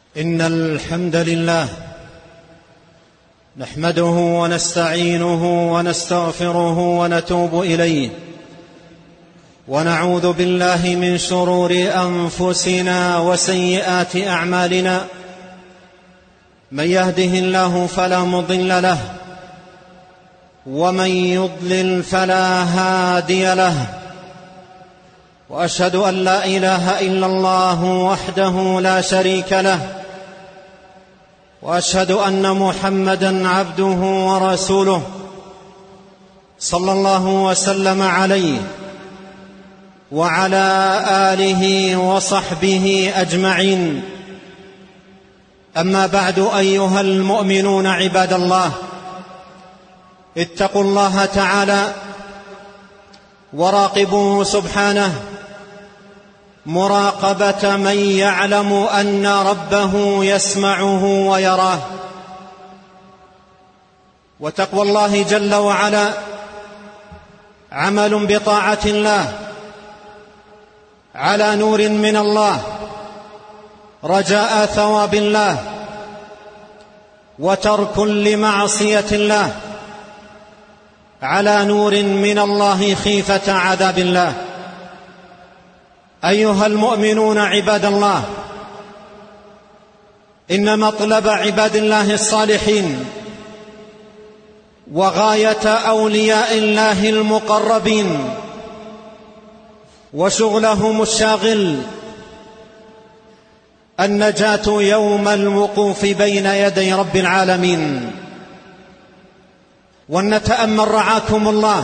إن الحمد لله نحمده ونستعينه ونستغفره ونتوب إليه، ونعوذ بالله من شرور أنفسنا وسيئات أعمالنا. من يهده الله فلا مضل له، ومن يضلل فلا هادي له. وأشهد أن لا إله إلا الله وحده لا شريك له، وأشهد أن محمدًا عبده ورسوله صلى الله وسلم عليه وعلى آله وصحبه أجمعين. أما بعد، أيها المؤمنون عباد الله، اتقوا الله تعالى وراقبوه سبحانه مراقبة من يعلم أن ربه يسمعه ويراه. وتقوى الله جل وعلا عمل بطاعة الله على نور من الله، رجاء ثواب الله، وترك لمعصية الله على نور من الله، خيفة عذاب الله. أيها المؤمنون عباد الله، إن مطلب عباد الله الصالحين وغاية أولياء الله المقربين وشغلهم الشاغل النجاة يوم الوقوف بين يدي رب العالمين. ولنتأمل رعاكم الله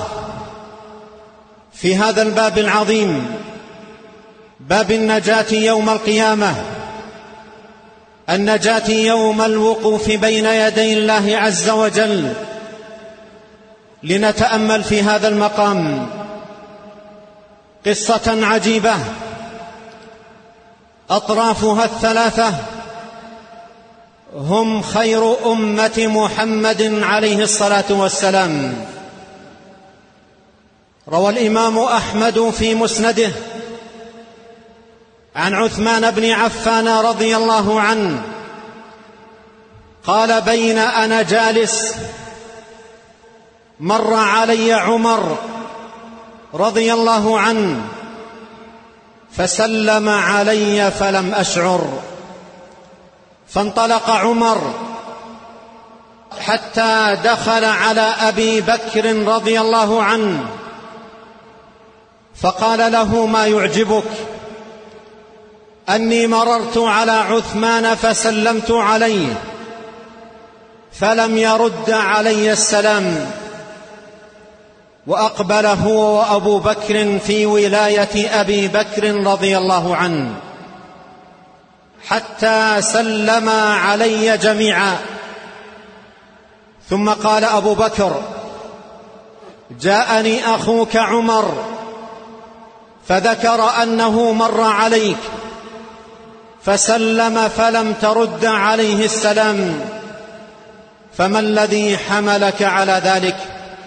في هذا الباب العظيم، باب النجاة يوم القيامة، النجاة يوم الوقوف بين يدي الله عز وجل. لنتأمل في هذا المقام قصة عجيبة أطرافها الثلاثة هم خير أمة محمد عليه الصلاة والسلام. روى الإمام أحمد في مسنده عن عثمان بن عفان رضي الله عنه قال: بين أنا جالس مر علي عمر رضي الله عنه فسلم علي فلم أشعر، فانطلق عمر حتى دخل على أبي بكر رضي الله عنه فقال له: ما يعجبك؟ أني مررت على عثمان فسلمت عليه فلم يرد علي السلام. وأقبل هو وأبو بكر في ولاية أبي بكر رضي الله عنه حتى سلما علي جميعا. ثم قال أبو بكر: جاءني أخوك عمر فذكر أنه مر عليك فسلم فلم ترد عليه السلام، فما الذي حملك على ذلك؟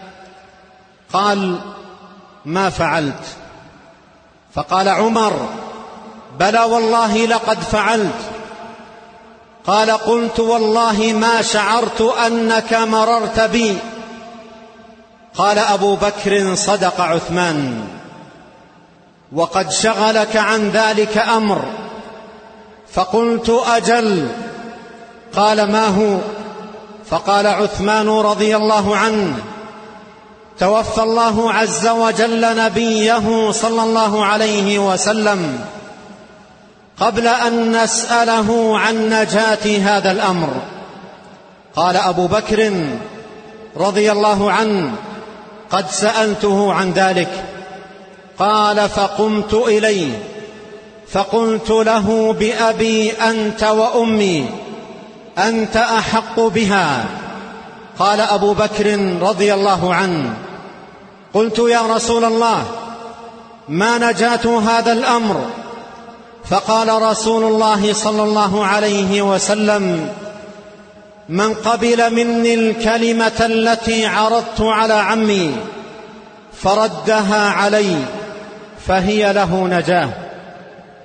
قال: ما فعلت. فقال عمر: بلى والله لقد فعلت. قال: قلت والله ما شعرت أنك مررت بي. قال أبو بكر: صدق عثمان، وقد شغلك عن ذلك أمر. فقلت: أجل. قال: ما هو؟ فقال عثمان رضي الله عنه: توفى الله عز وجل نبيه صلى الله عليه وسلم قبل أن نسأله عن نجاة هذا الأمر. قال أبو بكر رضي الله عنه: قد سألته عن ذلك. قال: فقمت إليه فقلت له: بأبي أنت وأمي، أنت أحق بها. قال أبو بكر رضي الله عنه: قلت: يا رسول الله، ما نجاة هذا الأمر؟ فقال رسول الله صلى الله عليه وسلم: من قبل مني الكلمة التي عرضت على عمي فردها علي فهي له نجاة.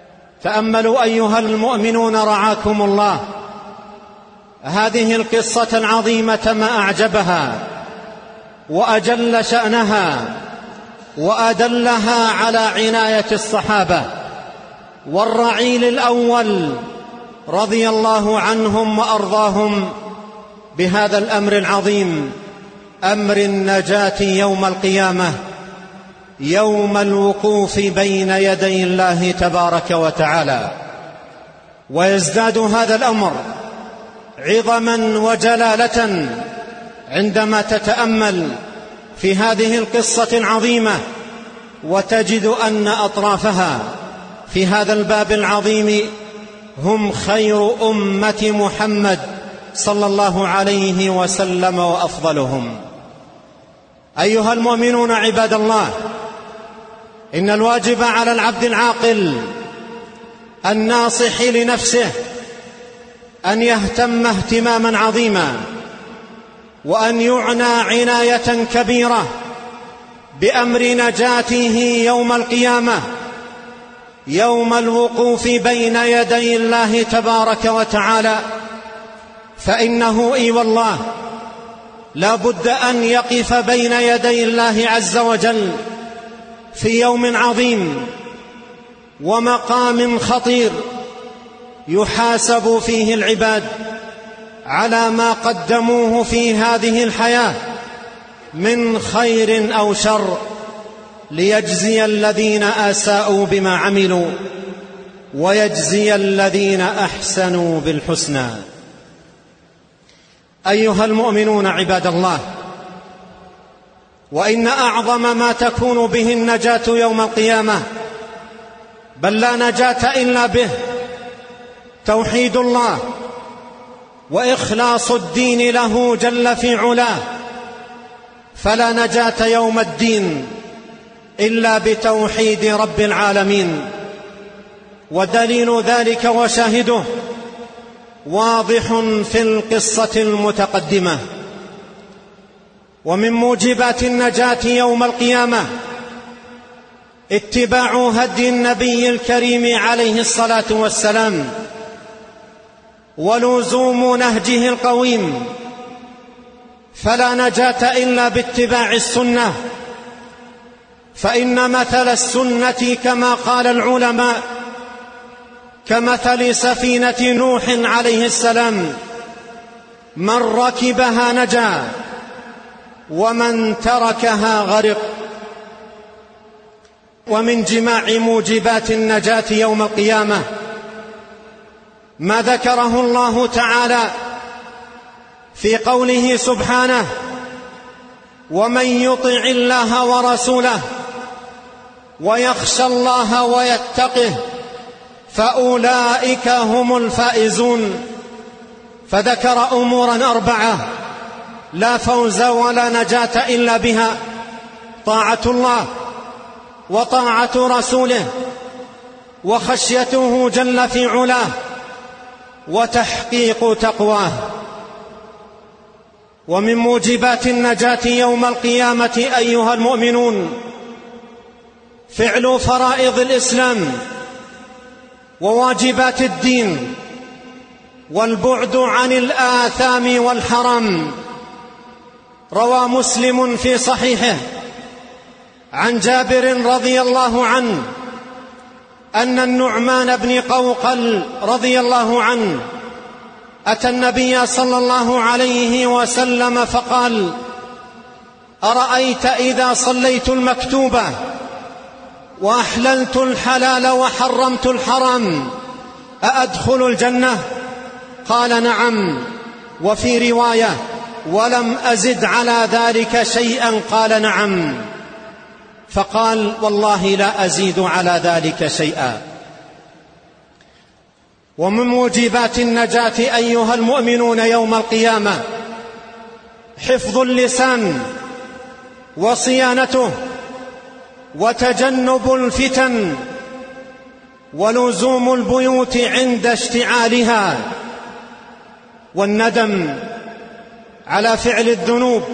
تأملوا أيها المؤمنون رعاكم الله هذه القصة العظيمة ما أعجبها وأجل شأنها وأدلها على عناية الصحابة والرعيل الأول رضي الله عنهم وأرضاهم بهذا الأمر العظيم، أمر النجاة يوم القيامة، يوم الوقوف بين يدي الله تبارك وتعالى. ويزداد هذا الأمر عظما وجلالة عندما تتأمل في هذه القصة العظيمة وتجد أن أطرافها في هذا الباب العظيم هم خير أمة محمد صلى الله عليه وسلم وأفضلهم. أيها المؤمنون عباد الله، إن الواجب على العبد العاقل الناصح لنفسه أن يهتم اهتماما عظيما وأن يعنى عناية كبيرة بأمر نجاته يوم القيامة، يوم الوقوف بين يدي الله تبارك وتعالى. فإنه إي والله لا بد أن يقف بين يدي الله عز وجل في يوم عظيم ومقام خطير يحاسب فيه العباد على ما قدموه في هذه الحياة من خير أو شر، ليجزي الذين أساءوا بما عملوا ويجزي الذين أحسنوا بالحسنى. أيها المؤمنون عباد الله، وإن أعظم ما تكون به النجاة يوم القيامة، بل لا نجاة إلا به، توحيد الله وإخلاص الدين له جل في علاه. فلا نجاة يوم الدين إلا بتوحيد رب العالمين، ودليل ذلك وشاهده واضح في القصة المتقدمة. ومن موجبات النجاة يوم القيامة اتباع هدي النبي الكريم عليه الصلاة والسلام ولزوم نهجه القويم، فلا نجاة إلا باتباع السنة، فإن مثل السنة كما قال العلماء كمثل سفينة نوح عليه السلام، من ركبها نجا ومن تركها غرق. ومن جماع موجبات النجاة يوم القيامة ما ذكره الله تعالى في قوله سبحانه: ومن يطع الله ورسوله ويخشى الله ويتقه فأولئك هم الفائزون. فذكر أمورا أربعة لا فوز ولا نجاة إلا بها: طاعة الله وطاعة رسوله وخشيته جل في علاه وتحقيق تقواه. ومن موجبات النجاة يوم القيامة أيها المؤمنون فعل فرائض الإسلام وواجبات الدين والبعد عن الآثام والحرام. روى مسلم في صحيحه عن جابر رضي الله عنه أن النعمان بن قوقل رضي الله عنه أتى النبي صلى الله عليه وسلم فقال: أرأيت إذا صليت المكتوبة وأحللت الحلال وحرمت الحرام أأدخل الجنة؟ قال: نعم. وفي رواية: ولم أزد على ذلك شيئا. قال: نعم. فقال: والله لا أزيد على ذلك شيئا. ومن موجبات النجاة أيها المؤمنون يوم القيامة حفظ اللسان وصيانته وتجنب الفتن ولزوم البيوت عند اشتعالها والندم على فعل الذنوب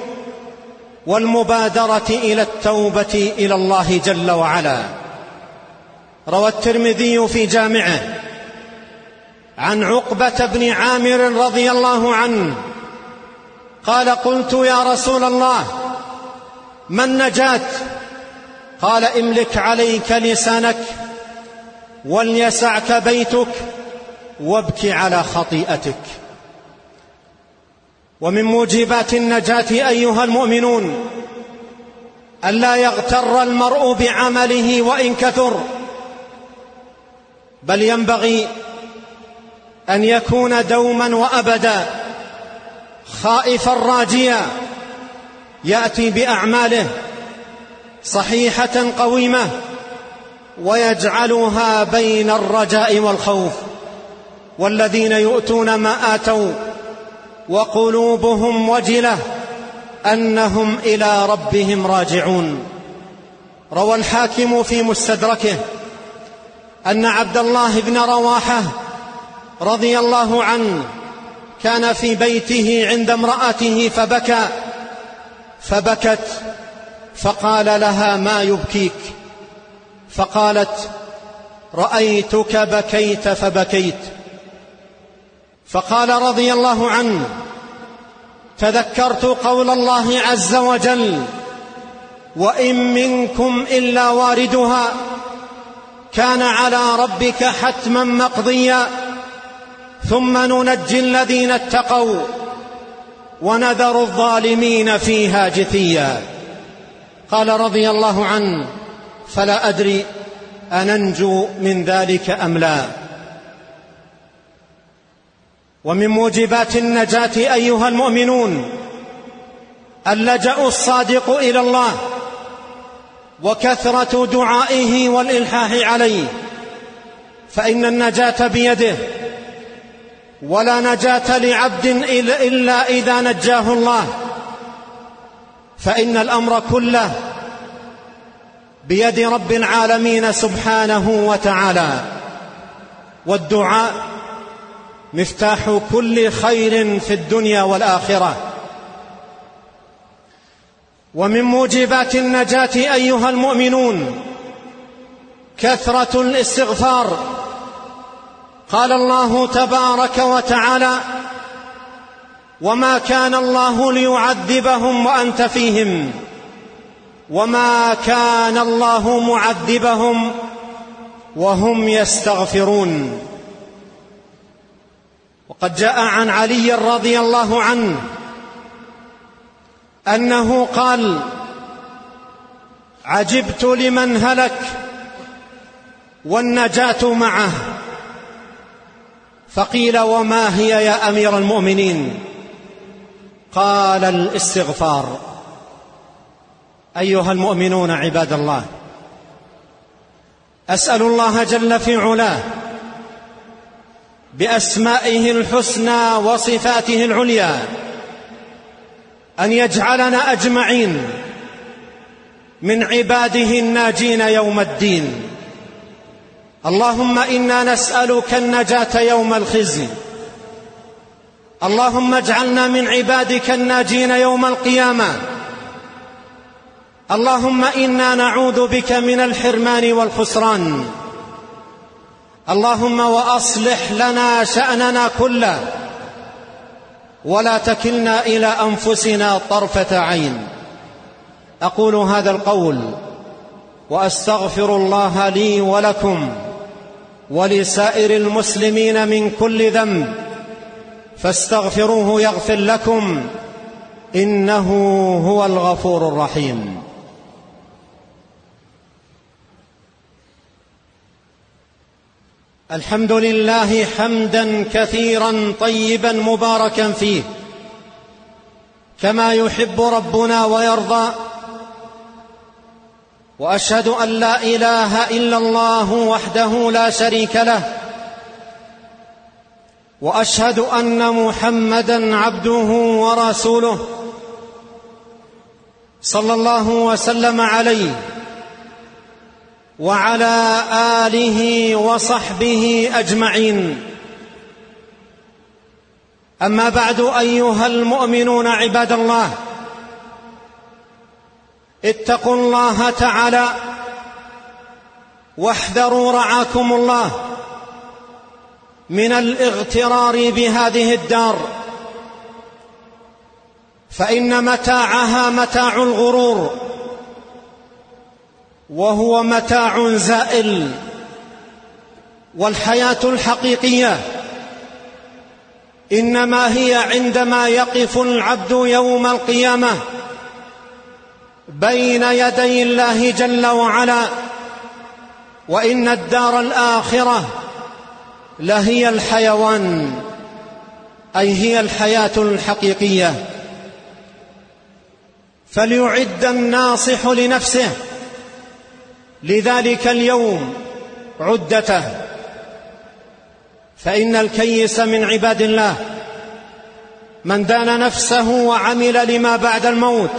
والمبادرة إلى التوبة إلى الله جل وعلا. روى الترمذي في جامعه عن عقبة بن عامر رضي الله عنه قال: قلت يا رسول الله ما النجاة؟ قال: املك عليك لسانك وليسعك بيتك وابك على خطيئتك. ومن موجبات النجاة أيها المؤمنون ألا يغتر المرء بعمله وإن كثر، بل ينبغي أن يكون دوما وأبدا خائفا راجيا، يأتي بأعماله صحيحة قويمة ويجعلها بين الرجاء والخوف. والذين يؤتون ما آتوا وقلوبهم وجلة أنهم إلى ربهم راجعون. روى الحاكم في مستدركه أن عبد الله بن رواحة رضي الله عنه كان في بيته عند امرأته فبكت فقال لها: ما يبكيك؟ فقالت: رأيتك بكيت فبكيت. فقال رضي الله عنه: تذكرت قول الله عز وجل: وإن منكم إلا واردها كان على ربك حتما مقضيا ثم ننجي الذين اتقوا ونذر الظالمين فيها جثيا. قال رضي الله عنه: فلا أدري أننجو من ذلك أم لا. ومن موجبات النجاة أيها المؤمنون اللجأ الصادق إلى الله وكثرة دعائه والإلحاح عليه، فإن النجاة بيده، ولا نجاة لعبد إلا إذا نجاه الله، فإن الأمر كله بيد رب العالمين سبحانه وتعالى. والدعاء مفتاح كل خير في الدنيا والآخرة. ومن موجبات النجاة أيها المؤمنون كثرة الاستغفار. قال الله تبارك وتعالى: وما كان الله ليعذبهم وأنت فيهم وما كان الله معذبهم وهم يستغفرون. وقد جاء عن علي رضي الله عنه أنه قال: عجبت لمن هلك والنجاة معه. فقيل: وما هي يا أمير المؤمنين؟ قال: الاستغفار. أيها المؤمنون عباد الله، أسأل الله جل في علاه بأسمائه الحسنى وصفاته العليا أن يجعلنا أجمعين من عباده الناجين يوم الدين. اللهم إنا نسألك النجاة يوم الخزي. اللهم اجعلنا من عبادك الناجين يوم القيامة. اللهم إنا نعوذ بك من الحرمان والخسران. اللهم وأصلح لنا شأننا كله ولا تكلنا إلى أنفسنا طرفة عين. أقول هذا القول وأستغفر الله لي ولكم ولسائر المسلمين من كل ذنب، فاستغفروه يغفر لكم، إنه هو الغفور الرحيم. الحمد لله حمدا كثيرا طيبا مباركا فيه كما يحب ربنا ويرضى. وأشهد أن لا إله إلا الله وحده لا شريك له، وأشهد أن محمدا عبده ورسوله صلى الله وسلم عليه وعلى آله وصحبه أجمعين. أما بعد أيها المؤمنون عباد الله، اتقوا الله تعالى واحذروا رعاكم الله من الاغترار بهذه الدار، فإن متاعها متاع الغرور، وهو متاع زائل. والحياة الحقيقية إنما هي عندما يقف العبد يوم القيامة بين يدي الله جل وعلا، وإن الدار الآخرة لهي الحيوان، أي هي الحياة الحقيقية. فليعد الناصح لنفسه لذلك اليوم عدته، فإن الكيس من عباد الله من دان نفسه وعمل لما بعد الموت،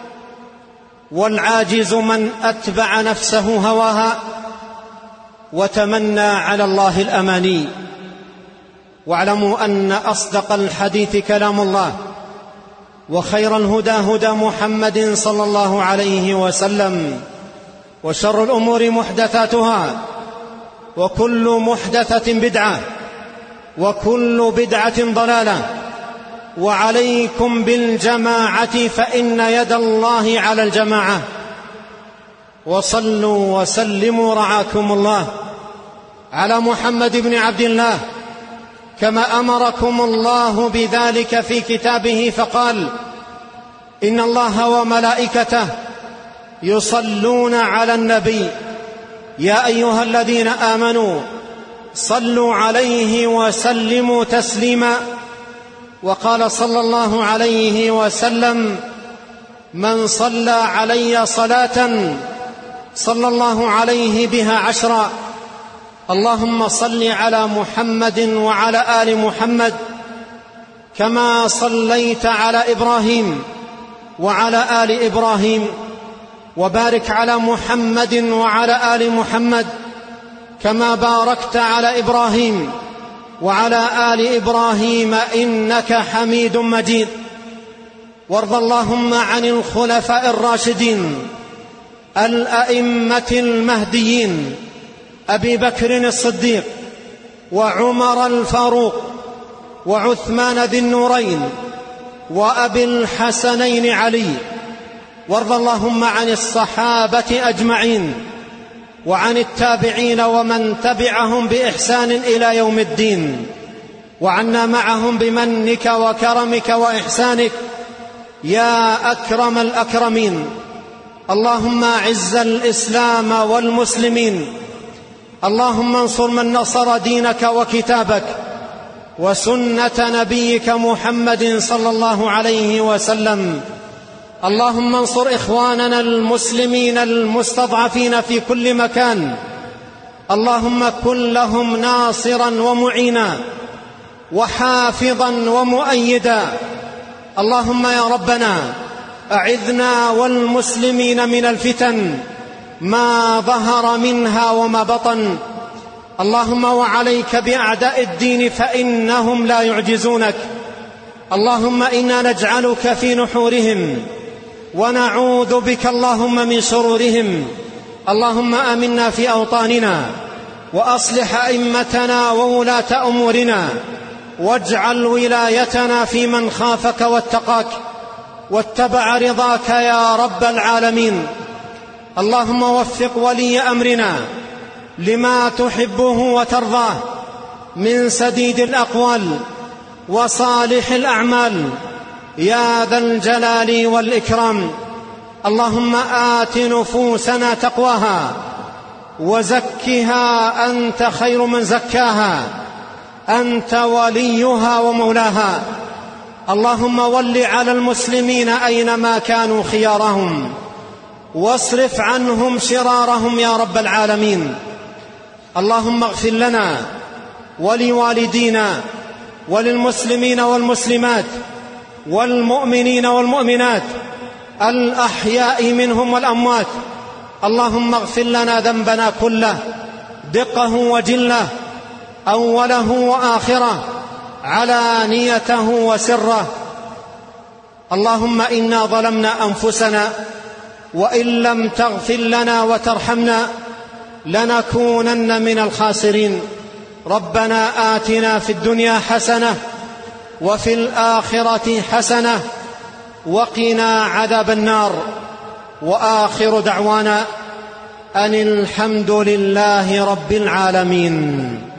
والعاجز من أتبع نفسه هواها وتمنى على الله الأماني. واعلموا أن أصدق الحديث كلام الله، وخير الهدى هدى محمد صلى الله عليه وسلم، وشر الأمور محدثاتها، وكل محدثة بدعة، وكل بدعة ضلالة. وعليكم بالجماعة فإن يد الله على الجماعة. وصلوا وسلموا رعاكم الله على محمد بن عبد الله كما أمركم الله بذلك في كتابه، فقال: إن الله وملائكته يصلون على النبي يا أيها الذين آمنوا صلوا عليه وسلموا تسليما. وقال صلى الله عليه وسلم: من صلى علي صلاة صلى الله عليه بها 10. اللهم صل على محمد وعلى آل محمد كما صليت على إبراهيم وعلى آل إبراهيم، وبارك على محمد وعلى آل محمد كما باركت على إبراهيم وعلى آل إبراهيم إنك حميد مجيد. وارض اللهم عن الخلفاء الراشدين الأئمة المهديين أبي بكر الصديق وعمر الفاروق وعثمان ذي النورين وأبي الحسنين علي. وارض اللهم عن الصحابة أجمعين وعن التابعين ومن تبعهم بإحسان إلى يوم الدين، وعنا معهم بمنك وكرمك وإحسانك يا أكرم الأكرمين. اللهم أعز الإسلام والمسلمين، اللهم انصر من نصر دينك وكتابك وسنة نبيك محمد صلى الله عليه وسلم. اللهم انصر إخواننا المسلمين المستضعفين في كل مكان، اللهم كن لهم ناصرا ومعينا وحافظا ومؤيدا. اللهم يا ربنا أعذنا والمسلمين من الفتن ما ظهر منها وما بطن. اللهم وعليك بأعداء الدين فإنهم لا يعجزونك. اللهم إنا نجعلك في نحورهم ونعوذ بك اللهم من شرورهم. اللهم آمنا في أوطاننا وأصلح أئمتنا وولاة أمورنا، واجعل ولايتنا في من خافك واتقاك واتبع رضاك يا رب العالمين. اللهم وفق ولي أمرنا لما تحبه وترضاه من سديد الأقوال وصالح الأعمال يا ذا الجلال والإكرام. اللهم آت نفوسنا تقواها وزكها أنت خير من زكاها، أنت وليها ومولاها. اللهم ول على المسلمين أينما كانوا خيارهم، واصرف عنهم شرارهم يا رب العالمين. اللهم اغفر لنا ولوالدينا وللمسلمين والمسلمات والمؤمنين والمؤمنات الأحياء منهم والأموات. اللهم اغفر لنا ذنبنا كله دقه وجله، أوله وآخره، علانيته وسره. اللهم إنا ظلمنا أنفسنا وإن لم تغفر لنا وترحمنا لنكونن من الخاسرين. ربنا آتنا في الدنيا حسنة وفي الآخرة حسنة وقنا عذاب النار. وآخر دعوانا أن الحمد لله رب العالمين.